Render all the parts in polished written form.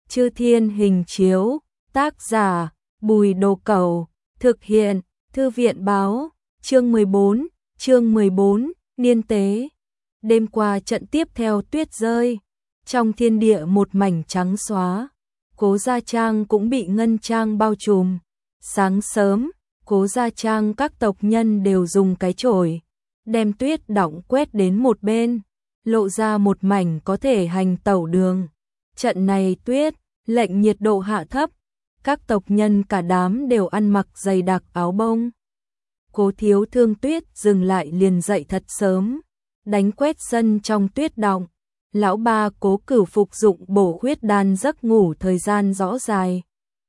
Chư Thiên Hình Chiếu, tác giả, Bùi Đồ Cẩu, thực hiện, Thư viện Báo, chương 14, Niên Tế. Đêm qua trận tiếp theo tuyết rơi, trong thiên địa một mảnh trắng xóa, Cố Gia Trang cũng bị ngân trang bao trùm. Sáng sớm, Cố Gia Trang các tộc nhân đều dùng cái chổi, đem tuyết đọng quét đến một bên, lộ ra một mảnh có thể hành tẩu đường. Trận này tuyết, lệnh nhiệt độ hạ thấp, các tộc nhân cả đám đều ăn mặc dày đặc áo bông. Cố Thiếu Thương tuyết dừng lại liền dậy thật sớm, đánh quét sân trong tuyết đọng. Lão ba Cố Cửu phục dụng bổ huyết đan giấc ngủ thời gian rõ dài.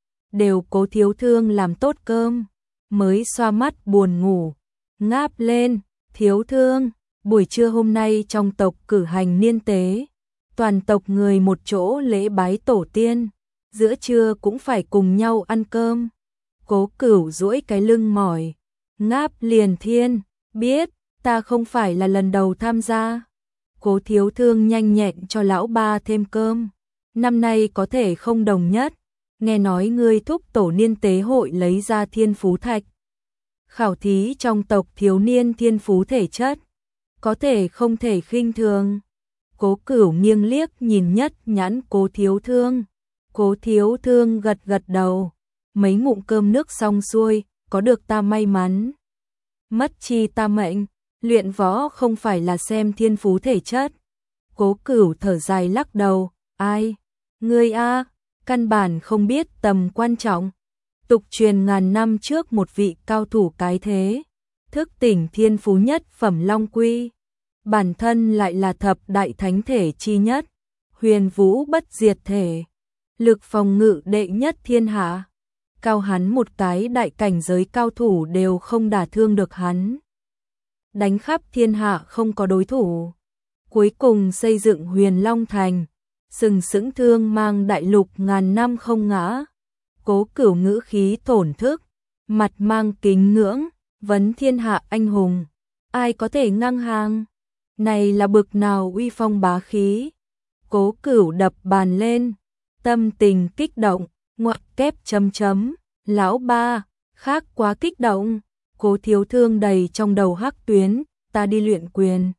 Đều Cố Thiếu Thương làm tốt cơm, mới xoa mắt buồn ngủ, ngáp lên, Thiếu Thương, buổi trưa hôm nay trong tộc cử hành niên tế, toàn tộc người một chỗ lễ bái tổ tiên, giữa trưa cũng phải cùng nhau ăn cơm. Cố Cửu duỗi cái lưng mỏi, ngáp liền thiên, biết, ta không phải là lần đầu tham gia. Cố Thiếu Thương nhanh nhẹn cho lão ba thêm cơm, năm nay có thể không đồng nhất, nghe nói ngươi thúc tổ niên tế hội lấy ra thiên phú thạch. Khảo thí trong tộc thiếu niên thiên phú thể chất, có thể không thể khinh thường. Cố Cửu nghiêng liếc nhìn nhất nhãn Cố Thiếu Thương. Cố Thiếu Thương gật gật đầu, mấy ngụm cơm nước xong xuôi, có được ta may mắn. Mất chi ta mệnh, luyện võ không phải là xem thiên phú thể chất. Cố Cửu thở dài lắc đầu, ai? Ngươi a, căn bản không biết tầm quan trọng. Tục truyền ngàn năm trước một vị cao thủ cái thế, thức tỉnh thiên phú nhất phẩm Long Quy. Bản thân lại là thập đại thánh thể chi nhất, huyền vũ bất diệt thể, lực phòng ngự đệ nhất thiên hạ. Cao hắn một cái đại cảnh giới cao thủ đều không đả thương được hắn. Đánh khắp thiên hạ không có đối thủ. Cuối cùng xây dựng Huyền Long Thành, sừng sững thương mang đại lục ngàn năm không ngã. Cố Cửu ngữ khí thổn thức, mặt mang kính ngưỡng, vấn thiên hạ anh hùng, ai có thể ngang hàng? Này là bực nào uy phong bá khí. Cố Cửu đập bàn lên, tâm tình kích động, ngoặc kép chấm chấm, lão ba, khác quá kích động. Cố Thiếu Thương đầy trong đầu hắc tuyến, ta đi luyện quyền.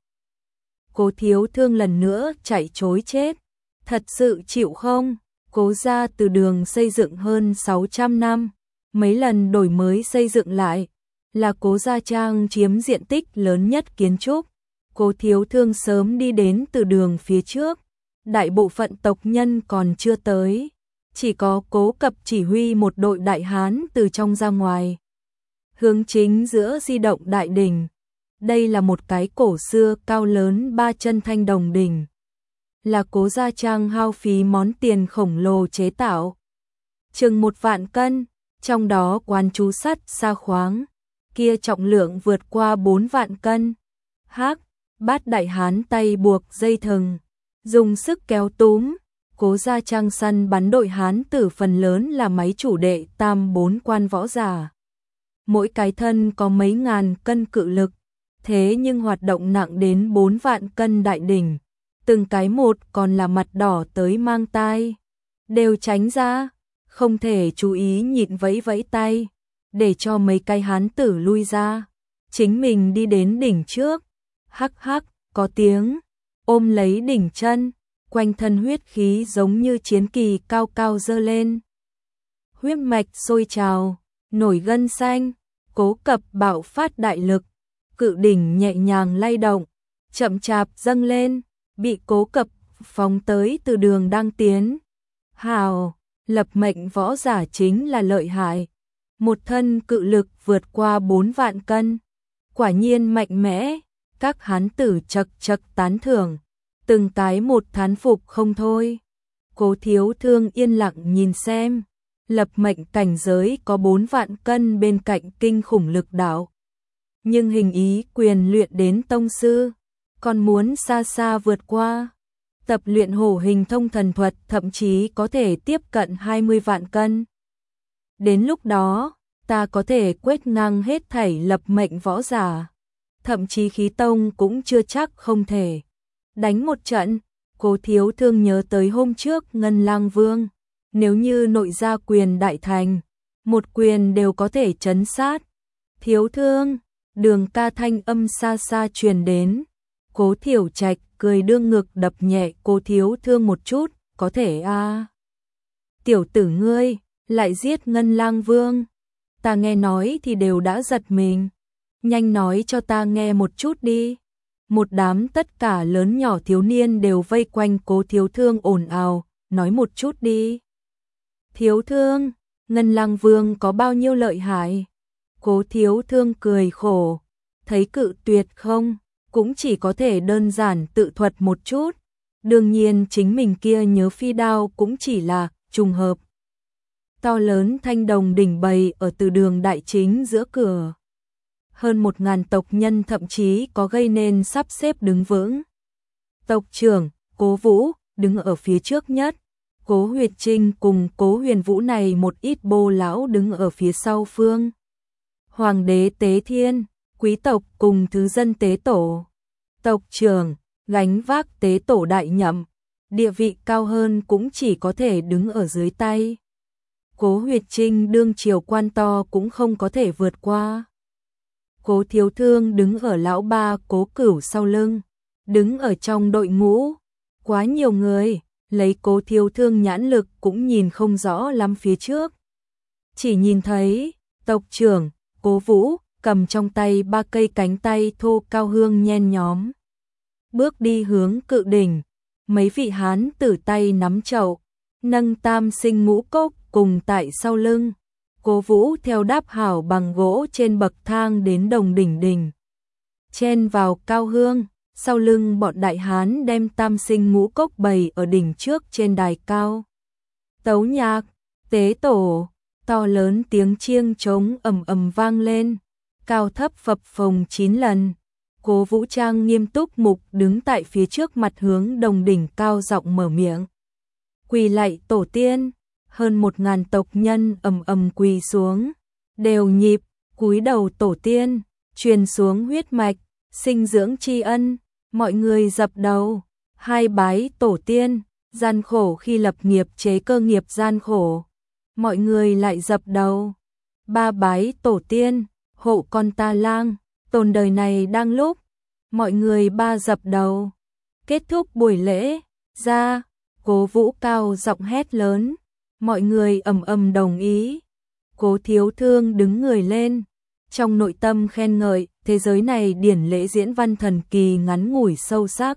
Cố Thiếu Thương lần nữa chạy trối chết, thật sự chịu không? Cố gia từ đường xây dựng hơn 600 năm, mấy lần đổi mới xây dựng lại, là Cố Gia Trang chiếm diện tích lớn nhất kiến trúc. Cố Thiếu Thương sớm đi đến từ đường phía trước, đại bộ phận tộc nhân còn chưa tới, chỉ có Cố Cập chỉ huy một đội đại hán từ trong ra ngoài. Hướng chính giữa di động đại đỉnh, đây là một cái cổ xưa cao lớn 3 chân thanh đồng đỉnh, là Cố Gia Trang hao phí món tiền khổng lồ chế tạo, chừng 1 vạn cân, trong đó quán chú sắt sa khoáng, kia trọng lượng vượt qua 4 vạn cân. Bát đại hán tay buộc dây thừng, dùng sức kéo túm, Cố Gia Trang săn bắn đội hán tử phần lớn là máy chủ đệ tam 4 quan võ giả. Mỗi cái thân có mấy ngàn cân cự lực, thế nhưng hoạt động nặng đến 4 vạn cân đại đỉnh, từng cái một còn là mặt đỏ tới mang tai, đều tránh ra, không thể chú ý nhịn vẫy vẫy tay, để cho mấy cái hán tử lui ra, chính mình đi đến đỉnh trước, hắc hắc, có tiếng, ôm lấy đỉnh chân, quanh thân huyết khí giống như chiến kỳ cao cao dơ lên. Huyết mạch sôi trào, nổi gân xanh, Cố Cập bạo phát đại lực, cự đỉnh nhẹ nhàng lay động, chậm chạp dâng lên, bị Cố Cập phóng tới từ đường đang tiến. Hào, lập mệnh võ giả chính là lợi hại, một thân cự lực vượt qua 4 vạn cân, quả nhiên mạnh mẽ, các hán tử chậc chậc tán thưởng, từng cái một thán phục không thôi. Cố Thiếu Thương yên lặng nhìn xem, lập mệnh cảnh giới có 4 vạn cân bên cạnh kinh khủng lực đạo. Nhưng hình ý quyền luyện đến tông sư, còn muốn xa xa vượt qua. Tập luyện hổ hình thông thần thuật thậm chí có thể tiếp cận 20 vạn cân. Đến lúc đó, ta có thể quét ngang hết thảy lập mệnh võ giả. Thậm chí khí tông cũng chưa chắc không thể. Đánh một trận, Cố Thiếu Thương nhớ tới hôm trước Ngân Lang Vương, nếu như nội gia quyền đại thành, một quyền đều có thể trấn sát. Thiếu thương, Đường ca thanh âm xa xa truyền đến. Cố Thiểu Trạch cười đương ngực đập nhẹ cô thiếu thương một chút, có thể a. Tiểu tử ngươi, lại giết Ngân Lang Vương. Ta nghe nói thì đều đã giật mình. Nhanh nói cho ta nghe một chút đi. Một đám tất cả lớn nhỏ thiếu niên đều vây quanh Cố thiếu thương ồn ào, nói một chút đi. Thiếu thương, Ngân Lang Vương có bao nhiêu lợi hại? Cố thiếu thương cười khổ, thấy cự tuyệt không, cũng chỉ có thể đơn giản tự thuật một chút. Đương nhiên chính mình kia nhớ phi đao cũng chỉ là trùng hợp. To lớn thanh đồng đỉnh bày ở từ đường đại chính giữa cửa. Hơn 1000 tộc nhân thậm chí có gây nên sắp xếp đứng vững. Tộc trưởng, Cố Vũ, đứng ở phía trước nhất. Cố Huyệt Trinh cùng Cố Huyền Vũ này một ít bô lão đứng ở phía sau phương. Hoàng đế Tế Thiên, quý tộc cùng thứ dân tế tổ. Tộc trưởng, gánh vác tế tổ đại nhậm, địa vị cao hơn cũng chỉ có thể đứng ở dưới tay. Cố Huyệt Trinh đương triều quan to cũng không có thể vượt qua. Cố thiếu thương đứng ở lão ba Cố Cửu sau lưng, đứng ở trong đội ngũ. Quá nhiều người, lấy Cố thiếu thương nhãn lực cũng nhìn không rõ lắm phía trước. Chỉ nhìn thấy, tộc trưởng, Cố Vũ, cầm trong tay 3 cây cánh tay thô cao hương nhen nhóm. Bước đi hướng cự đỉnh, mấy vị hán tử tay nắm chậu, nâng tam sinh ngũ cốc cùng tại sau lưng. Cố Vũ theo đáp hảo bằng gỗ trên bậc thang đến đồng đỉnh đỉnh. Chen vào cao hương, sau lưng bọn đại hán đem tam sinh ngũ cốc bày ở đỉnh trước trên đài cao. Tấu nhạc, tế tổ, to lớn tiếng chiêng trống ầm ầm vang lên, cao thấp phập phồng 9 lần. Cố Vũ trang nghiêm túc mục đứng tại phía trước mặt hướng đồng đỉnh cao giọng mở miệng. Quỳ lạy tổ tiên, hơn 1000 tộc nhân ầm ầm quỳ xuống, đều nhịp, cúi đầu tổ tiên, truyền xuống huyết mạch, sinh dưỡng tri ân, mọi người dập đầu, hai bái tổ tiên, gian khổ khi lập nghiệp chế cơ nghiệp gian khổ. Mọi người lại dập đầu, ba bái tổ tiên, hộ con ta lang, tồn đời này đang lúc, mọi người ba dập đầu. Kết thúc buổi lễ, ra, Cố Vũ cao giọng hét lớn, mọi người ầm ầm đồng ý. Cố thiếu thương đứng người lên, trong nội tâm khen ngợi, thế giới này điển lễ diễn văn thần kỳ ngắn ngủi sâu sắc.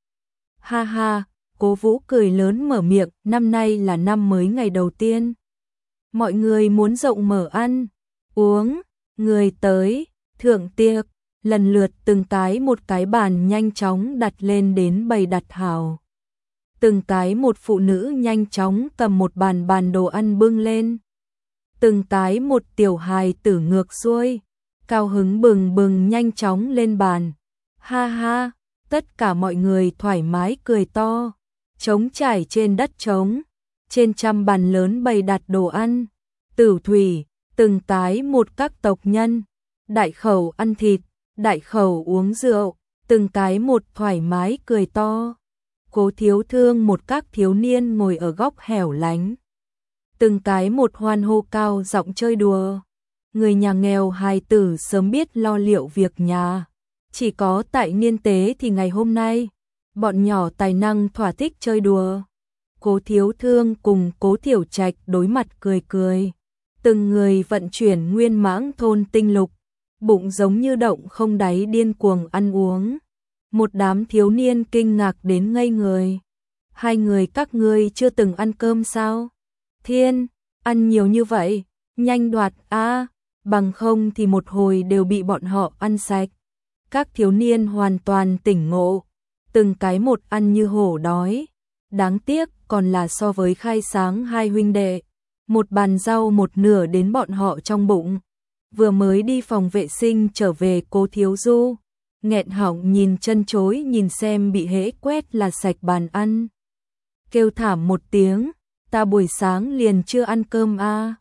Ha ha, Cố Vũ cười lớn mở miệng, năm nay là năm mới ngày đầu tiên. Mọi người muốn rộng mở ăn, uống, người tới, thượng tiệc, lần lượt từng cái một cái bàn nhanh chóng đặt lên đến bày đặt hào. Từng cái một phụ nữ nhanh chóng cầm một bàn đồ ăn bưng lên. Từng cái một tiểu hài tử ngược xuôi, cao hứng bừng bừng nhanh chóng lên bàn. Ha ha, tất cả mọi người thoải mái cười to, trống trải trên đất trống. Trên trăm bàn lớn bày đặt đồ ăn, tửu thủy, từng cái một các tộc nhân, đại khẩu ăn thịt, đại khẩu uống rượu, từng cái một thoải mái cười to. Cố thiếu thương một các thiếu niên ngồi ở góc hẻo lánh, từng cái một hoan hô cao giọng chơi đùa. Người nhà nghèo hài tử sớm biết lo liệu việc nhà, chỉ có tại niên tế thì ngày hôm nay, bọn nhỏ tài năng thỏa thích chơi đùa. Cố thiếu thương cùng Cố Thiểu Trạch đối mặt cười cười, từng người vận chuyển nguyên mãng thôn tinh lục, bụng giống như động không đáy điên cuồng ăn uống. Một đám thiếu niên kinh ngạc đến ngây người. Hai người các ngươi chưa từng ăn cơm sao? Thiên, ăn nhiều như vậy, nhanh đoạt a, bằng không thì một hồi đều bị bọn họ ăn sạch. Các thiếu niên hoàn toàn tỉnh ngộ, từng cái một ăn như hổ đói. Đáng tiếc còn là so với khai sáng hai huynh đệ, một bàn rau một nửa đến bọn họ trong bụng. Vừa mới đi phòng vệ sinh trở về Cố Thiếu Du, nghẹn họng nhìn chân chối nhìn xem bị hễ quét là sạch bàn ăn. Kêu thảm một tiếng, ta buổi sáng liền chưa ăn cơm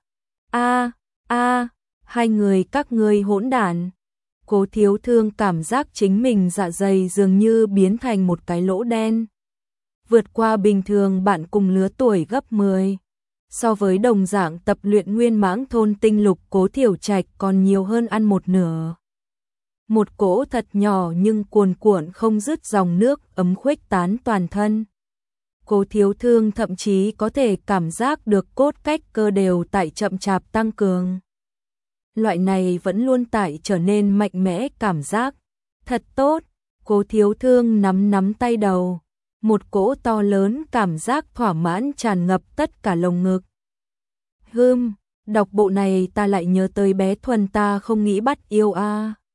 a. Hai người các ngươi hỗn đản. Cố thiếu thương cảm giác chính mình dạ dày dường như biến thành một cái lỗ đen. Vượt qua bình thường bạn cùng lứa tuổi gấp 10. So với đồng dạng tập luyện nguyên mãng thôn tinh lục, Cố Thiểu Trạch còn nhiều hơn ăn một nửa. Một cỗ thật nhỏ nhưng cuồn cuộn không dứt dòng nước ấm khuếch tán toàn thân. Cố Thiếu Thương thậm chí có thể cảm giác được cốt cách cơ đều tại chậm chạp tăng cường. Loại này vẫn luôn tại trở nên mạnh mẽ cảm giác. Thật tốt, Cố Thiếu Thương nắm tay đầu. Một cỗ to lớn cảm giác thỏa mãn tràn ngập tất cả lồng ngực. Đọc bộ này ta lại nhớ tới bé Thuần, ta không nghĩ bắt yêu a.